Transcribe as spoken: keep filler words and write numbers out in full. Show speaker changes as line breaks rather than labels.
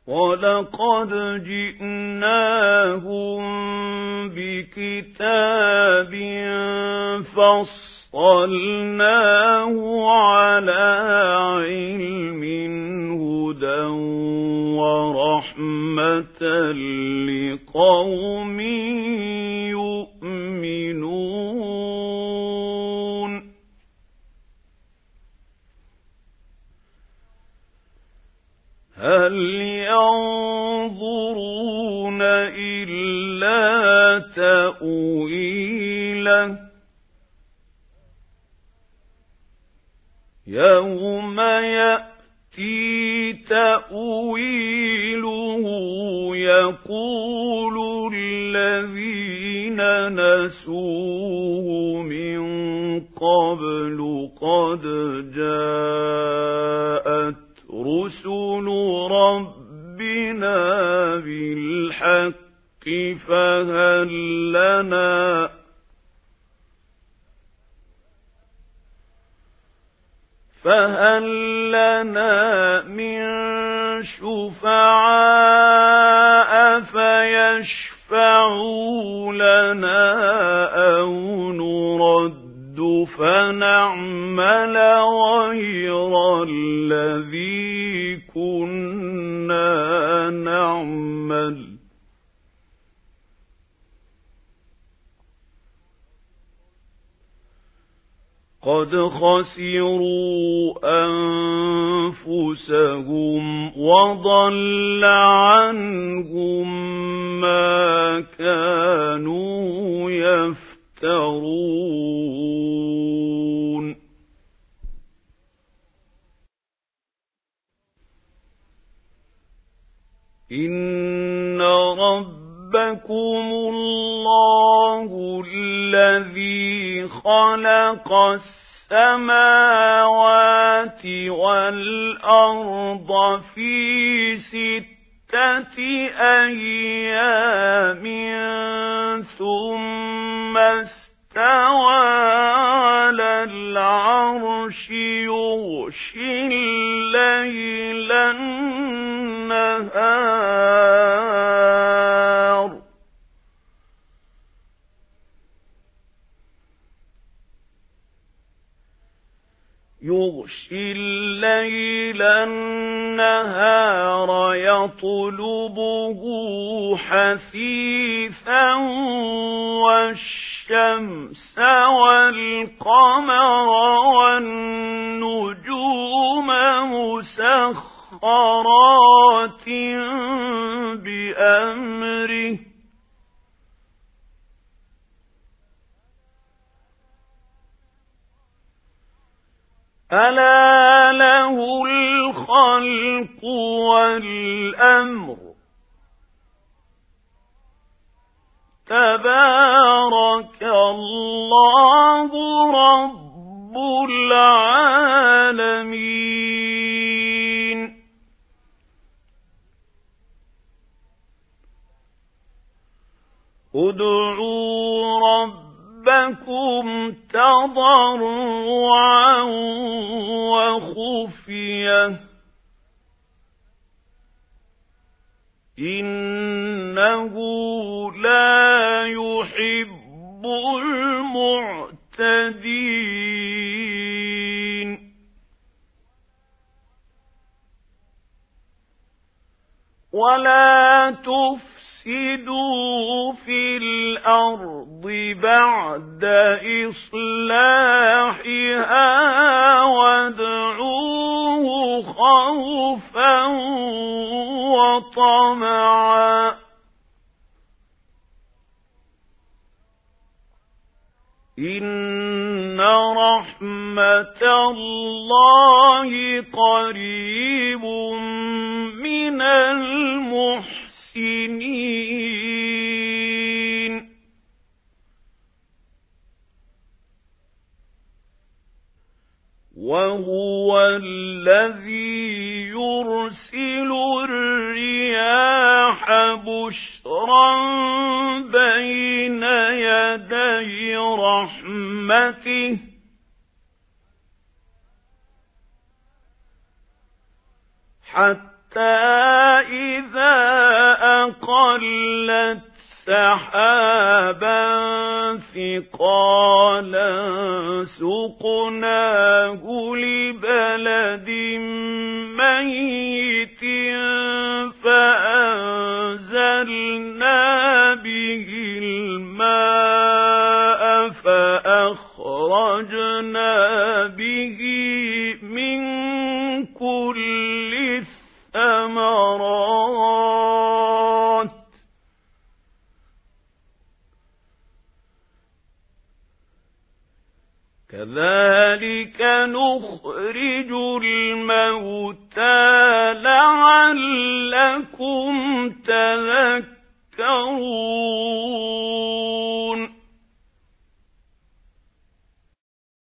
وَلَقَدْ جِئْنَاهُمْ بِكِتَابٍ فَصَّلْنَاهُ عَلَى عِلْمٍ هُدًى وَرَحْمَةً لِقَوْمٍ يُؤْمِنُونَ هَلْ يَنظُرُونَ إِلَّا تَأْوِيلَهُ يَوْمَ يَأْتِي تَأْوِيلُهُ يَقُولُ الَّذِينَ نَسُوهُ مِن قَبْلُ قَدْ جَاءَتْ رُسُلُ رَبِّنَا بِالْحَقِّ فَهَلْ لَنَا فَهَلْ لَنَا مِن شُفَعَاءَ فَيَشْفَعُوا لَنَا أَوْ نُرَدُّ فَنَعْمَلَ غَيْرَ الَّذِي كُنَّا نَعْمَلُ قَدْ خَسِرُوا أَنفُسَهُمْ وَضَلَّ عَنْهُمْ مَا كَانُوا يَفْتَرُونَ إِنَّ رَبَّكُمُ اللَّهُ الَّذِي خَلَقَ السَّمَاوَاتِ وَالْأَرْضَ فِي سِتَّةِ أَيَّامٍ ثُمَّ اسْتَوَى عَلَى الْعَرْشِ يُغْشِي اللَّيْلَ النَّهَارَ يُغْشِي اللَّيْلَ النَّهَارَ يَطْلُبُهُ حَثِيثًا وَالشَّمْسَ وَالْقَمَرَ وَالنُّجُومَ مُسَخَّرَاتٍ بِأَمْرِهِ أَلَا لَهُ الْخَلْقُ وَالْأَمْرُ تَبَارَكَ اللَّهُ رَبُّ الْعَالَمِينَ ادْعُوا رَبَّكُمْ تَضَرُّعًا وَخُفْيَةً إِنَّهُ لَا يُحِبُّ الْمُعْتَدِينَ وَلَا تُفْسِدُوا فِي الْأَرْضِ بَعْدَ إِصْلَاحِهَا وَادْعُوهُ خَوْفًا وَطَمَعًا إِنَّ رَحْمَتَ اللَّهِ قَرِيبٌ مِنَ الْمُحْسِنِينَ وَهُوَ الَّذِي يُرْسِلُ الرِّيَاحَ بُشْرًا بَيْنَ يَدَيْ رَحْمَتِهِ حَتَّى إذا أقلت سحابا ثقالا سقناه لبلد ميت فأنزلنا به الماء فأخرجنا به من كل الثمرات كذلك نخرج الموتى لعلكم تذكرون